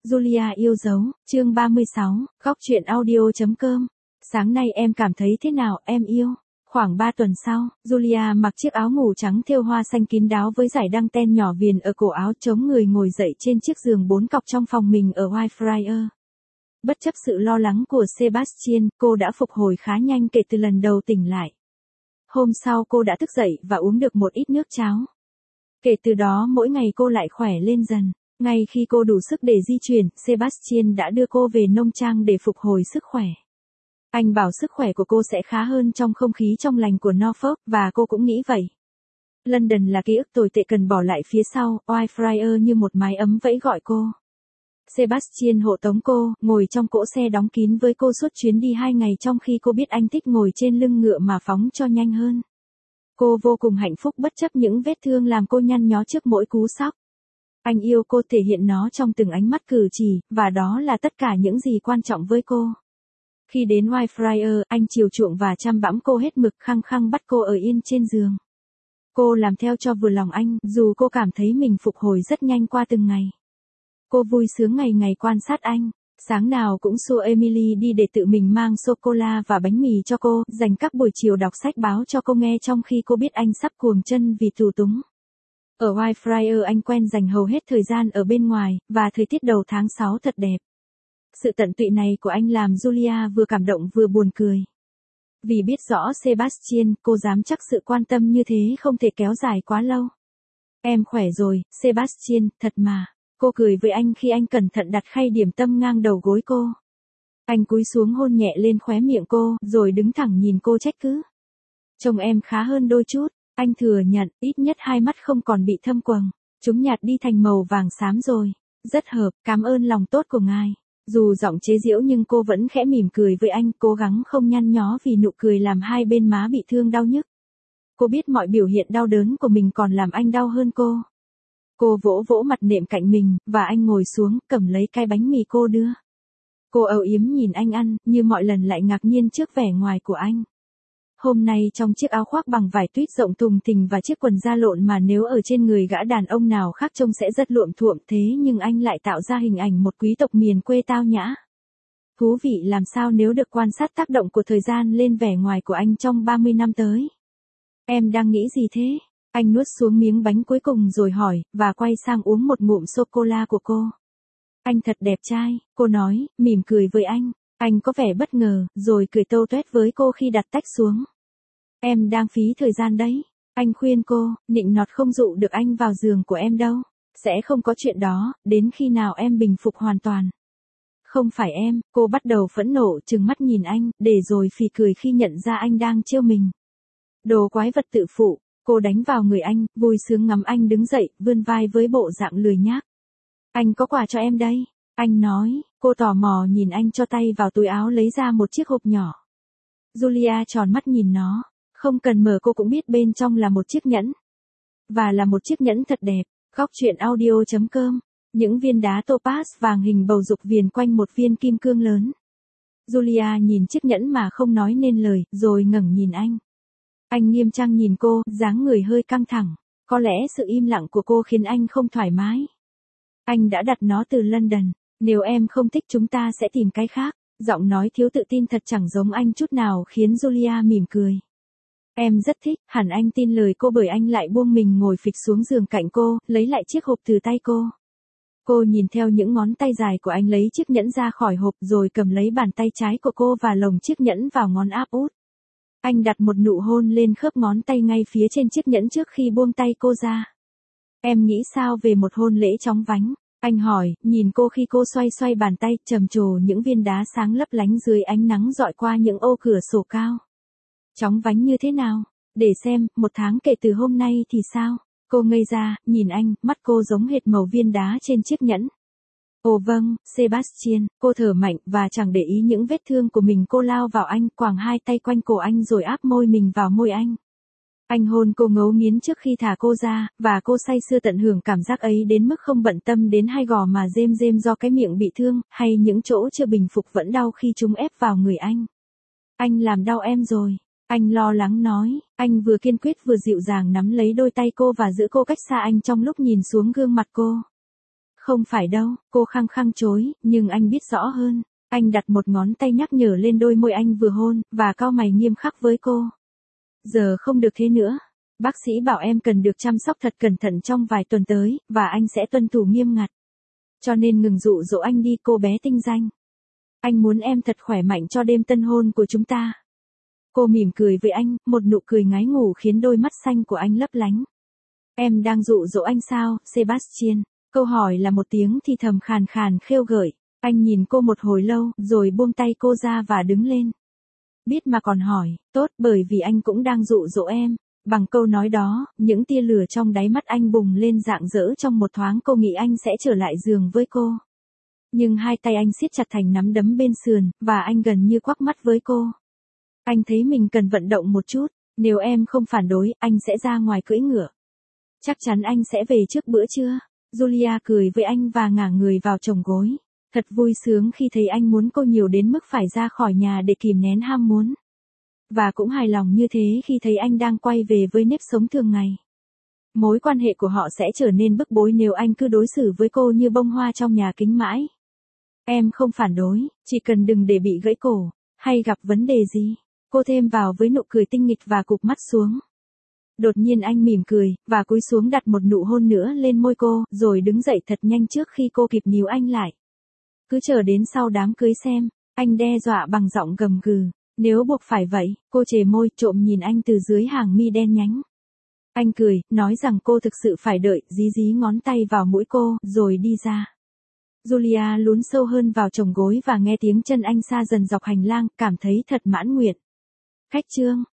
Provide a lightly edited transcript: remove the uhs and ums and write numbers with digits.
Julia yêu dấu, chương 36, góc truyện audio.com. Sáng nay em cảm thấy thế nào, em yêu? Khoảng 3 tuần sau, Julia mặc chiếc áo ngủ trắng thêu hoa xanh kín đáo với dải đăng ten nhỏ viền ở cổ áo, chống người ngồi dậy trên chiếc giường 4 cọc trong phòng mình ở Whitefriars. Bất chấp sự lo lắng của Sebastian, cô đã phục hồi khá nhanh kể từ lần đầu tỉnh lại. Hôm sau cô đã thức dậy và uống được một ít nước cháo. Kể từ đó mỗi ngày cô lại khỏe lên dần. Ngay khi cô đủ sức để di chuyển, Sebastian đã đưa cô về nông trang để phục hồi sức khỏe. Anh bảo sức khỏe của cô sẽ khá hơn trong không khí trong lành của Norfolk, và cô cũng nghĩ vậy. London là ký ức tồi tệ cần bỏ lại phía sau, Whitefriars như một mái ấm vẫy gọi cô. Sebastian hộ tống cô, ngồi trong cỗ xe đóng kín với cô suốt chuyến đi 2 ngày, trong khi cô biết anh thích ngồi trên lưng ngựa mà phóng cho nhanh hơn. Cô vô cùng hạnh phúc bất chấp những vết thương làm cô nhăn nhó trước mỗi cú sóc. Anh yêu cô thể hiện nó trong từng ánh mắt cử chỉ, và đó là tất cả những gì quan trọng với cô. Khi đến Whitefriars, anh chiều chuộng và chăm bẵm cô hết mực, khăng khăng bắt cô ở yên trên giường. Cô làm theo cho vừa lòng anh, dù cô cảm thấy mình phục hồi rất nhanh qua từng ngày. Cô vui sướng ngày ngày quan sát anh. Sáng nào cũng xua Emily đi để tự mình mang sô-cô-la và bánh mì cho cô, dành các buổi chiều đọc sách báo cho cô nghe, trong khi cô biết anh sắp cuồng chân vì tù túng. Ở Whitefriars anh quen dành hầu hết thời gian ở bên ngoài, và thời tiết đầu tháng 6 thật đẹp. Sự tận tụy này của anh làm Julia vừa cảm động vừa buồn cười. Vì biết rõ Sebastian, cô dám chắc sự quan tâm như thế không thể kéo dài quá lâu. Em khỏe rồi, Sebastian, thật mà. Cô cười với anh khi anh cẩn thận đặt khay điểm tâm ngang đầu gối cô. Anh cúi xuống hôn nhẹ lên khóe miệng cô, rồi đứng thẳng nhìn cô trách cứ. Trông em khá hơn đôi chút. Anh thừa nhận, ít nhất hai mắt không còn bị thâm quầng. Chúng nhạt đi thành màu vàng xám rồi. Rất hợp, cảm ơn lòng tốt của ngài. Dù giọng chế giễu nhưng cô vẫn khẽ mỉm cười với anh, cố gắng không nhăn nhó vì nụ cười làm hai bên má bị thương đau nhức. Cô biết mọi biểu hiện đau đớn của mình còn làm anh đau hơn cô. Cô vỗ vỗ mặt nệm cạnh mình, và anh ngồi xuống, cầm lấy cái bánh mì cô đưa. Cô âu yếm nhìn anh ăn, như mọi lần lại ngạc nhiên trước vẻ ngoài của anh. Hôm nay trong chiếc áo khoác bằng vải tuyết rộng thùng thình và chiếc quần da lộn mà nếu ở trên người gã đàn ông nào khác trông sẽ rất luộm thuộm, thế nhưng anh lại tạo ra hình ảnh một quý tộc miền quê tao nhã. Thú vị làm sao nếu được quan sát tác động của thời gian lên vẻ ngoài của anh trong 30 năm tới. Em đang nghĩ gì thế? Anh nuốt xuống miếng bánh cuối cùng rồi hỏi, và quay sang uống một ngụm sô-cô-la của cô. Anh thật đẹp trai, cô nói, mỉm cười với anh. Anh có vẻ bất ngờ, rồi cười tâu tuét với cô khi đặt tách xuống. Em đang phí thời gian đấy. Anh khuyên cô, nịnh nọt không dụ được anh vào giường của em đâu. Sẽ không có chuyện đó, đến khi nào em bình phục hoàn toàn. Không phải em, cô bắt đầu phẫn nộ trừng mắt nhìn anh, để rồi phì cười khi nhận ra anh đang trêu mình. Đồ quái vật tự phụ, cô đánh vào người anh, vui sướng ngắm anh đứng dậy, vươn vai với bộ dạng lười nhác. Anh có quà cho em đây. Anh nói, cô tò mò nhìn anh cho tay vào túi áo lấy ra một chiếc hộp nhỏ. Julia tròn mắt nhìn nó, không cần mở cô cũng biết bên trong là một chiếc nhẫn. Và là một chiếc nhẫn thật đẹp, góc truyện audio.com, những viên đá topaz vàng hình bầu dục viền quanh một viên kim cương lớn. Julia nhìn chiếc nhẫn mà không nói nên lời, rồi ngẩng nhìn anh. Anh nghiêm trang nhìn cô, dáng người hơi căng thẳng, có lẽ sự im lặng của cô khiến anh không thoải mái. Anh đã đặt nó từ London. Nếu em không thích chúng ta sẽ tìm cái khác. Giọng nói thiếu tự tin thật chẳng giống anh chút nào khiến Julia mỉm cười. Em rất thích, hẳn anh tin lời cô bởi anh lại buông mình ngồi phịch xuống giường cạnh cô, lấy lại chiếc hộp từ tay cô. Cô nhìn theo những ngón tay dài của anh lấy chiếc nhẫn ra khỏi hộp rồi cầm lấy bàn tay trái của cô và lồng chiếc nhẫn vào ngón áp út. Anh đặt một nụ hôn lên khớp ngón tay ngay phía trên chiếc nhẫn trước khi buông tay cô ra. Em nghĩ sao về một hôn lễ chóng vánh? Anh hỏi, nhìn cô khi cô xoay xoay bàn tay, trầm trồ những viên đá sáng lấp lánh dưới ánh nắng dọi qua những ô cửa sổ cao. Chóng vánh như thế nào? Để xem, 1 tháng kể từ hôm nay thì sao? Cô ngây ra, nhìn anh, mắt cô giống hệt màu viên đá trên chiếc nhẫn. Ồ vâng, Sebastian, cô thở mạnh và chẳng để ý những vết thương của mình, cô lao vào anh, quàng hai tay quanh cổ anh rồi áp môi mình vào môi anh. Anh hôn cô ngấu nghiến trước khi thả cô ra, và cô say sưa tận hưởng cảm giác ấy đến mức không bận tâm đến hai gò má rêm rêm do cái miệng bị thương, hay những chỗ chưa bình phục vẫn đau khi chúng ép vào người anh. Anh làm đau em rồi. Anh lo lắng nói, anh vừa kiên quyết vừa dịu dàng nắm lấy đôi tay cô và giữ cô cách xa anh trong lúc nhìn xuống gương mặt cô. Không phải đâu, cô khăng khăng chối, nhưng anh biết rõ hơn. Anh đặt một ngón tay nhắc nhở lên đôi môi anh vừa hôn, và cau mày nghiêm khắc với cô. Giờ không được thế nữa. Bác sĩ bảo em cần được chăm sóc thật cẩn thận trong vài tuần tới, và anh sẽ tuân thủ nghiêm ngặt. Cho nên ngừng dụ dỗ anh đi, cô bé tinh danh. Anh muốn em thật khỏe mạnh cho đêm tân hôn của chúng ta. Cô mỉm cười với anh, một nụ cười ngái ngủ khiến đôi mắt xanh của anh lấp lánh. Em đang dụ dỗ anh sao, Sebastian? Câu hỏi là một tiếng thì thầm khàn khàn khêu gợi. Anh nhìn cô một hồi lâu, rồi buông tay cô ra và đứng lên. Biết mà còn hỏi, tốt, bởi vì anh cũng đang dụ dỗ em. Bằng câu nói đó, những tia lửa trong đáy mắt anh bùng lên rạng rỡ trong một thoáng, cô nghĩ anh sẽ trở lại giường với cô. Nhưng hai tay anh siết chặt thành nắm đấm bên sườn, và anh gần như quắc mắt với cô. Anh thấy mình cần vận động một chút, nếu em không phản đối, anh sẽ ra ngoài cưỡi ngựa. Chắc chắn anh sẽ về trước bữa trưa. Julia cười với anh và ngả người vào chồng gối. Thật vui sướng khi thấy anh muốn cô nhiều đến mức phải ra khỏi nhà để kìm nén ham muốn. Và cũng hài lòng như thế khi thấy anh đang quay về với nếp sống thường ngày. Mối quan hệ của họ sẽ trở nên bức bối nếu anh cứ đối xử với cô như bông hoa trong nhà kính mãi. Em không phản đối, chỉ cần đừng để bị gãy cổ, hay gặp vấn đề gì. Cô thêm vào với nụ cười tinh nghịch và cụp mắt xuống. Đột nhiên anh mỉm cười, và cúi xuống đặt một nụ hôn nữa lên môi cô, rồi đứng dậy thật nhanh trước khi cô kịp níu anh lại. Cứ chờ đến sau đám cưới xem, anh đe dọa bằng giọng gầm gừ. Nếu buộc phải vậy, cô chề môi, trộm nhìn anh từ dưới hàng mi đen nhánh. Anh cười, nói rằng cô thực sự phải đợi, dí ngón tay vào mũi cô, rồi đi ra. Julia lún sâu hơn vào chồng gối và nghe tiếng chân anh xa dần dọc hành lang, cảm thấy thật mãn nguyện. Khách trương,